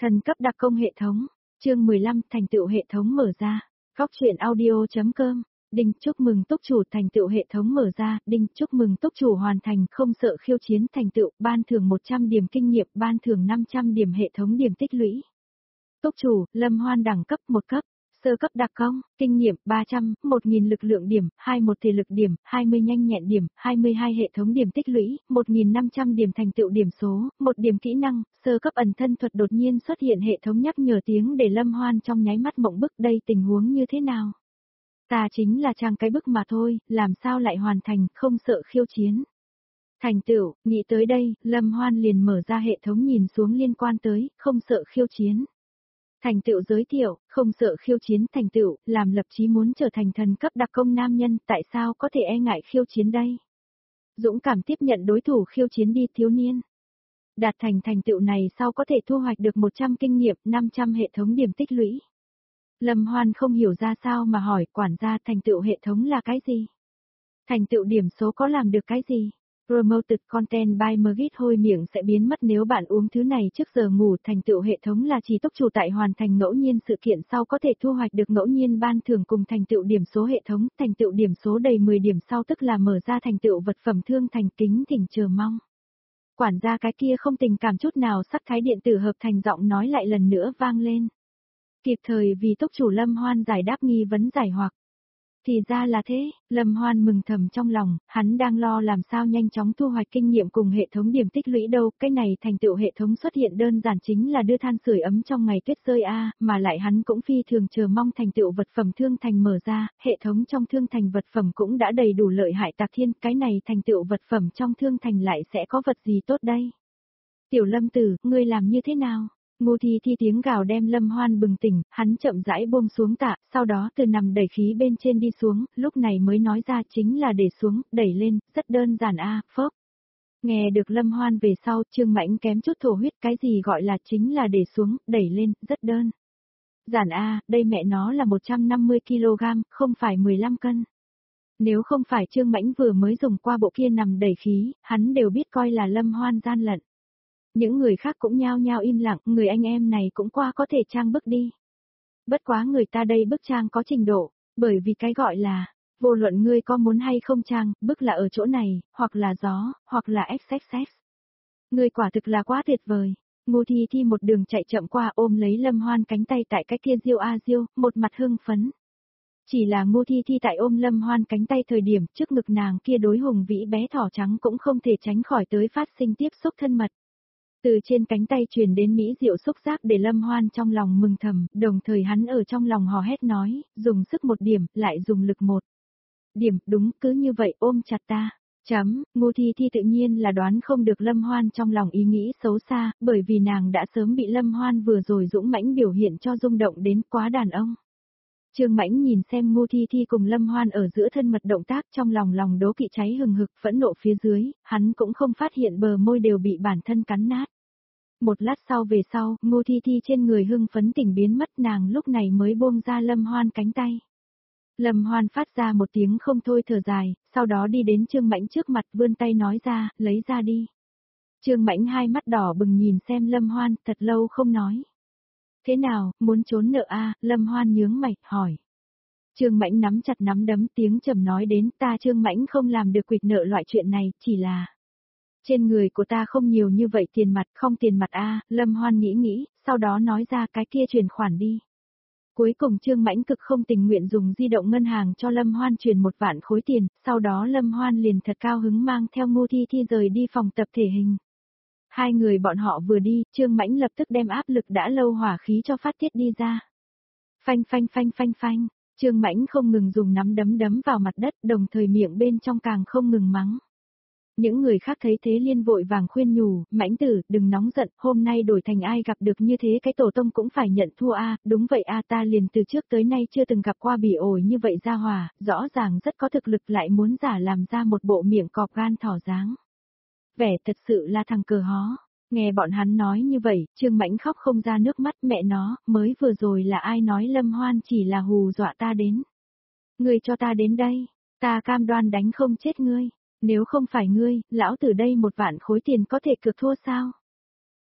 Thần cấp đặc công hệ thống, chương 15 thành tựu hệ thống mở ra. Góc truyện audio.com. Đinh, chúc mừng túc chủ thành tựu hệ thống mở ra. Đinh, chúc mừng túc chủ hoàn thành không sợ khiêu chiến thành tựu, ban thưởng 100 điểm kinh nghiệm, ban thưởng 500 điểm hệ thống điểm tích lũy. Túc chủ, Lâm Hoan đẳng cấp 1 cấp. Sơ cấp đặc công, kinh nghiệm 300, 1000 lực lượng điểm, 21 thể lực điểm, 20 nhanh nhẹn điểm, 22 hệ thống điểm tích lũy, 1500 điểm thành tựu điểm số, 1 điểm kỹ năng, sơ cấp ẩn thân thuật đột nhiên xuất hiện hệ thống nhắc nhở tiếng để Lâm Hoan trong nháy mắt mộng bức, đây tình huống như thế nào? Ta chính là trang cái bức mà thôi, làm sao lại hoàn thành, không sợ khiêu chiến. Thành tựu, nghĩ tới đây, Lâm Hoan liền mở ra hệ thống nhìn xuống liên quan tới, không sợ khiêu chiến. Thành tựu giới thiệu, không sợ khiêu chiến thành tựu, làm lập chí muốn trở thành thần cấp đặc công nam nhân, tại sao có thể e ngại khiêu chiến đây? Dũng cảm tiếp nhận đối thủ khiêu chiến đi thiếu niên. Đạt thành tựu này sau có thể thu hoạch được 100 kinh nghiệm, 500 hệ thống điểm tích lũy. Lâm Hoan không hiểu ra sao mà hỏi quản gia thành tựu hệ thống là cái gì? Thành tựu điểm số có làm được cái gì? Promoted content by Magit hôi miệng sẽ biến mất nếu bạn uống thứ này trước giờ ngủ. Thành tựu hệ thống là chỉ túc chủ tại hoàn thành ngẫu nhiên sự kiện sau có thể thu hoạch được ngẫu nhiên ban thưởng cùng thành tựu điểm số hệ thống. Thành tựu điểm số đầy 10 điểm sau tức là mở ra thành tựu vật phẩm thương thành kính thỉnh chờ mong. Quản gia cái kia không tình cảm chút nào sắc thái điện tử hợp thành giọng nói lại lần nữa vang lên. Kịp thời vì túc chủ Lâm Hoan giải đáp nghi vấn giải hoặc. Thì ra là thế, Lâm Hoan mừng thầm trong lòng, hắn đang lo làm sao nhanh chóng thu hoạch kinh nghiệm cùng hệ thống điểm tích lũy đâu, cái này thành tựu hệ thống xuất hiện đơn giản chính là đưa than sưởi ấm trong ngày tuyết rơi mà lại hắn cũng phi thường chờ mong thành tựu vật phẩm thương thành mở ra, hệ thống trong thương thành vật phẩm cũng đã đầy đủ lợi hại tạc thiên, cái này thành tựu vật phẩm trong thương thành lại sẽ có vật gì tốt đây? Tiểu Lâm tử, ngươi làm như thế nào? Ngô Thi Thi tiếng gào đem Lâm Hoan bừng tỉnh, hắn chậm rãi buông xuống tạ, sau đó từ nằm đẩy khí bên trên đi xuống, lúc này mới nói ra chính là để xuống, đẩy lên, rất đơn giản phốc. Nghe được Lâm Hoan về sau, Trương Mãnh kém chút thổ huyết, cái gì gọi là chính là để xuống, đẩy lên, rất đơn giản đây mẹ nó là 150 kg, không phải 15 cân. Nếu không phải Trương Mãnh vừa mới dùng qua bộ kia nằm đẩy khí, hắn đều biết coi là Lâm Hoan gian lận. Những người khác cũng nhao nhao im lặng, người anh em này cũng qua có thể trang bức đi. Bất quá người ta đây bức trang có trình độ, bởi vì cái gọi là, vô luận ngươi có muốn hay không trang, bức là ở chỗ này, hoặc là gió, hoặc là XXX. Ngươi quả thực là quá tuyệt vời. Ngô Thi Thi một đường chạy chậm qua ôm lấy Lâm Hoan cánh tay tại cái kia diêu diêu, một mặt hưng phấn. Chỉ là Ngô Thi Thi tại ôm Lâm Hoan cánh tay thời điểm trước ngực nàng kia đối hùng vĩ bé thỏ trắng cũng không thể tránh khỏi tới phát sinh tiếp xúc thân mật. Từ trên cánh tay truyền đến mỹ diệu xúc giác để Lâm Hoan trong lòng mừng thầm, đồng thời hắn ở trong lòng hò hét nói, dùng sức một điểm, lại dùng lực một điểm, đúng cứ như vậy ôm chặt ta. Ngô Thi Thi tự nhiên là đoán không được Lâm Hoan trong lòng ý nghĩ xấu xa, bởi vì nàng đã sớm bị Lâm Hoan vừa rồi dũng mãnh biểu hiện cho rung động đến quá đàn ông. Trương Mãnh nhìn xem Ngô Thi Thi cùng Lâm Hoan ở giữa thân mật động tác trong lòng đố kỵ cháy hừng hực phẫn nộ phía dưới, hắn cũng không phát hiện bờ môi đều bị bản thân cắn nát. Một lát sau về sau, Ngô Thi Thi trên người hưng phấn tỉnh biến mất nàng lúc này mới buông ra Lâm Hoan cánh tay. Lâm Hoan phát ra một tiếng không thôi thở dài, sau đó đi đến Trương Mãnh trước mặt vươn tay nói ra, lấy ra đi. Trương Mãnh hai mắt đỏ bừng nhìn xem Lâm Hoan, thật lâu không nói. Thế nào, muốn trốn nợ Lâm Hoan nhướng mày, hỏi. Trương Mãnh nắm chặt nắm đấm tiếng trầm nói đến ta Trương Mãnh không làm được quỵt nợ loại chuyện này, chỉ là trên người của ta không nhiều như vậy tiền mặt, không tiền mặt Lâm Hoan nghĩ, sau đó nói ra cái kia chuyển khoản đi. Cuối cùng Trương Mãnh cực không tình nguyện dùng di động ngân hàng cho Lâm Hoan chuyển 1 vạn khối tiền, sau đó Lâm Hoan liền thật cao hứng mang theo Ngô Thi Thi rời đi phòng tập thể hình. Hai người bọn họ vừa đi, Trương Mãnh lập tức đem áp lực đã lâu hỏa khí cho phát tiết đi ra. Phanh phanh phanh phanh phanh, Trương Mãnh không ngừng dùng nắm đấm đấm vào mặt đất, đồng thời miệng bên trong càng không ngừng mắng. Những người khác thấy thế liên vội vàng khuyên nhủ, Mãnh tử, đừng nóng giận, hôm nay đổi thành ai gặp được như thế cái tổ tông cũng phải nhận thua đúng vậy ta liền từ trước tới nay chưa từng gặp qua bỉ ổi như vậy ra hòa, rõ ràng rất có thực lực lại muốn giả làm ra một bộ miệng cọp gan thỏ dáng. Vẻ thật sự là thằng cờ hó. Nghe bọn hắn nói như vậy, Trương Mãnh khóc không ra nước mắt mẹ nó, mới vừa rồi là ai nói Lâm Hoan chỉ là hù dọa ta đến. Ngươi cho ta đến đây, ta cam đoan đánh không chết ngươi, nếu không phải ngươi, lão tử đây 1 vạn khối tiền có thể cược thua sao?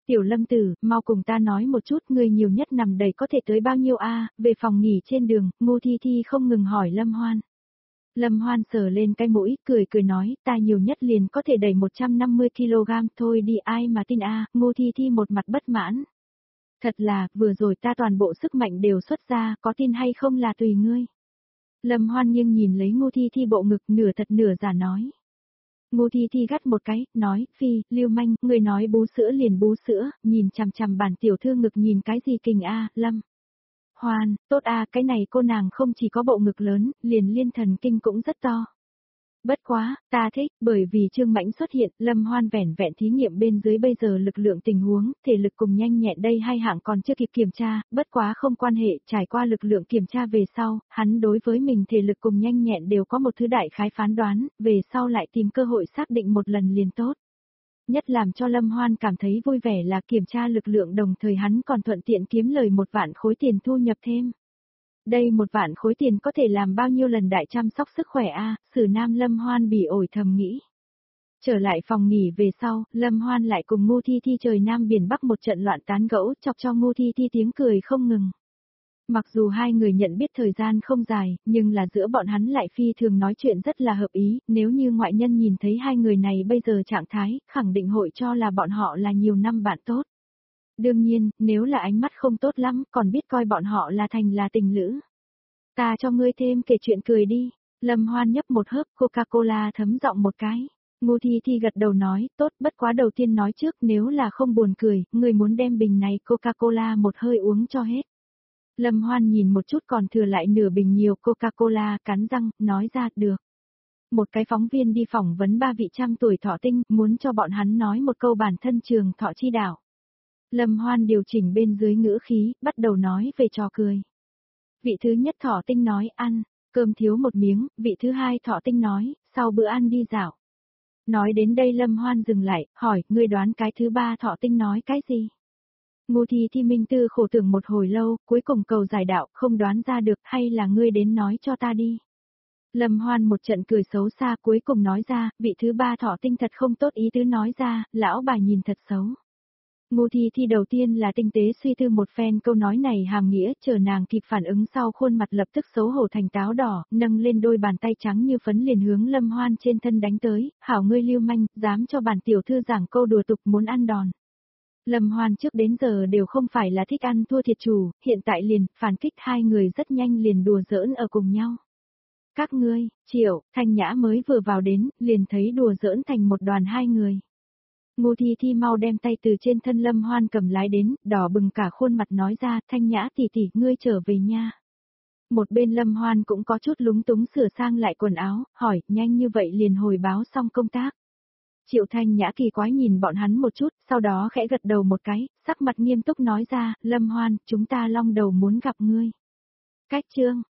Tiểu Lâm tử, mau cùng ta nói một chút, ngươi nhiều nhất nằm đầy có thể tới bao nhiêu a? Về phòng nghỉ trên đường, Ngô Thi Thi không ngừng hỏi Lâm Hoan. Lâm Hoan sờ lên cái mũi, cười cười nói, ta nhiều nhất liền có thể đẩy 150 kg thôi đi, ai mà tin a? Ngô Thi Thi một mặt bất mãn. Thật là, vừa rồi ta toàn bộ sức mạnh đều xuất ra, có tin hay không là tùy ngươi. Lâm Hoan nghiêng nhìn lấy Ngô Thi Thi bộ ngực, nửa thật nửa giả nói. Ngô Thi Thi gắt một cái, nói, phi, lưu manh, người nói bú sữa liền bú sữa, nhìn chằm chằm bản tiểu thư ngực nhìn cái gì kình a, Lâm. Hoan, tốt a, cái này cô nàng không chỉ có bộ ngực lớn, liền liên thần kinh cũng rất to. Bất quá, ta thích, bởi vì Trương Mãnh xuất hiện, Lâm Hoan vẻn vẹn thí nghiệm bên dưới bây giờ lực lượng tình huống, thể lực cùng nhanh nhẹn đây hai hạng còn chưa kịp kiểm tra, bất quá không quan hệ, trải qua lực lượng kiểm tra về sau, hắn đối với mình thể lực cùng nhanh nhẹn đều có một thứ đại khái phán đoán, về sau lại tìm cơ hội xác định một lần liền tốt. Nhất làm cho Lâm Hoan cảm thấy vui vẻ là kiểm tra lực lượng đồng thời hắn còn thuận tiện kiếm lời 1 vạn khối tiền thu nhập thêm. Đây 1 vạn khối tiền có thể làm bao nhiêu lần đại chăm sóc sức khỏe a? Sử Nam Lâm Hoan bỉ ổi thầm nghĩ. Trở lại phòng nghỉ về sau, Lâm Hoan lại cùng Ngô Thi Thi trời Nam biển Bắc một trận loạn tán gẫu, chọc cho Ngô Thi Thi tiếng cười không ngừng. Mặc dù hai người nhận biết thời gian không dài, nhưng là giữa bọn hắn lại phi thường nói chuyện rất là hợp ý, nếu như ngoại nhân nhìn thấy hai người này bây giờ trạng thái, khẳng định hội cho là bọn họ là nhiều năm bạn tốt. Đương nhiên, nếu là ánh mắt không tốt lắm, còn biết coi bọn họ là thành là tình lữ. Ta cho ngươi thêm kể chuyện cười đi. Lâm Hoan nhấp một hớp Coca-Cola thấm giọng một cái. Ngô Thi Thi gật đầu nói, tốt, bất quá đầu tiên nói trước, nếu là không buồn cười, ngươi muốn đem bình này Coca-Cola một hơi uống cho hết. Lâm Hoan nhìn một chút còn thừa lại nửa bình nhiều Coca-Cola, cắn răng, nói ra, được. Một cái phóng viên đi phỏng vấn 3 vị trăm tuổi thọ tinh, muốn cho bọn hắn nói một câu bản thân trường thọ chi đạo. Lâm Hoan điều chỉnh bên dưới ngữ khí, bắt đầu nói về trò cười. Vị thứ nhất thọ tinh nói ăn, cơm thiếu một miếng, vị thứ hai thọ tinh nói, sau bữa ăn đi dạo. Nói đến đây Lâm Hoan dừng lại, hỏi, ngươi đoán cái thứ ba thọ tinh nói cái gì? Ngô Thi Thi minh tư khổ tưởng một hồi lâu, cuối cùng cầu giải đạo, không đoán ra được, hay là ngươi đến nói cho ta đi. Lâm Hoan một trận cười xấu xa cuối cùng nói ra, vị thứ ba thọ tinh thật không tốt ý tứ nói ra, lão bà nhìn thật xấu. Ngô Thi Thi đầu tiên là tinh tế suy tư một phen câu nói này hàm nghĩa, chờ nàng kịp phản ứng sau khuôn mặt lập tức xấu hổ thành táo đỏ, nâng lên đôi bàn tay trắng như phấn liền hướng Lâm Hoan trên thân đánh tới, hảo ngươi lưu manh, dám cho bản tiểu thư giảng câu đùa tục muốn ăn đòn. Lâm Hoan trước đến giờ đều không phải là thích ăn thua thiệt chủ, hiện tại liền, phản kích hai người rất nhanh liền đùa giỡn ở cùng nhau. Các ngươi, Triệu, Thanh Nhã mới vừa vào đến, liền thấy đùa giỡn thành một đoàn hai người. Ngô Thi Thi mau đem tay từ trên thân Lâm Hoan cầm lái đến, đỏ bừng cả khuôn mặt nói ra, Thanh Nhã tỷ tỷ, ngươi trở về nha. Một bên Lâm Hoan cũng có chút lúng túng sửa sang lại quần áo, hỏi, nhanh như vậy liền hồi báo xong công tác. Triệu Thanh Nhã kỳ quái nhìn bọn hắn một chút, sau đó khẽ gật đầu một cái, sắc mặt nghiêm túc nói ra, Lâm Hoan, chúng ta long đầu muốn gặp ngươi. Cách chương,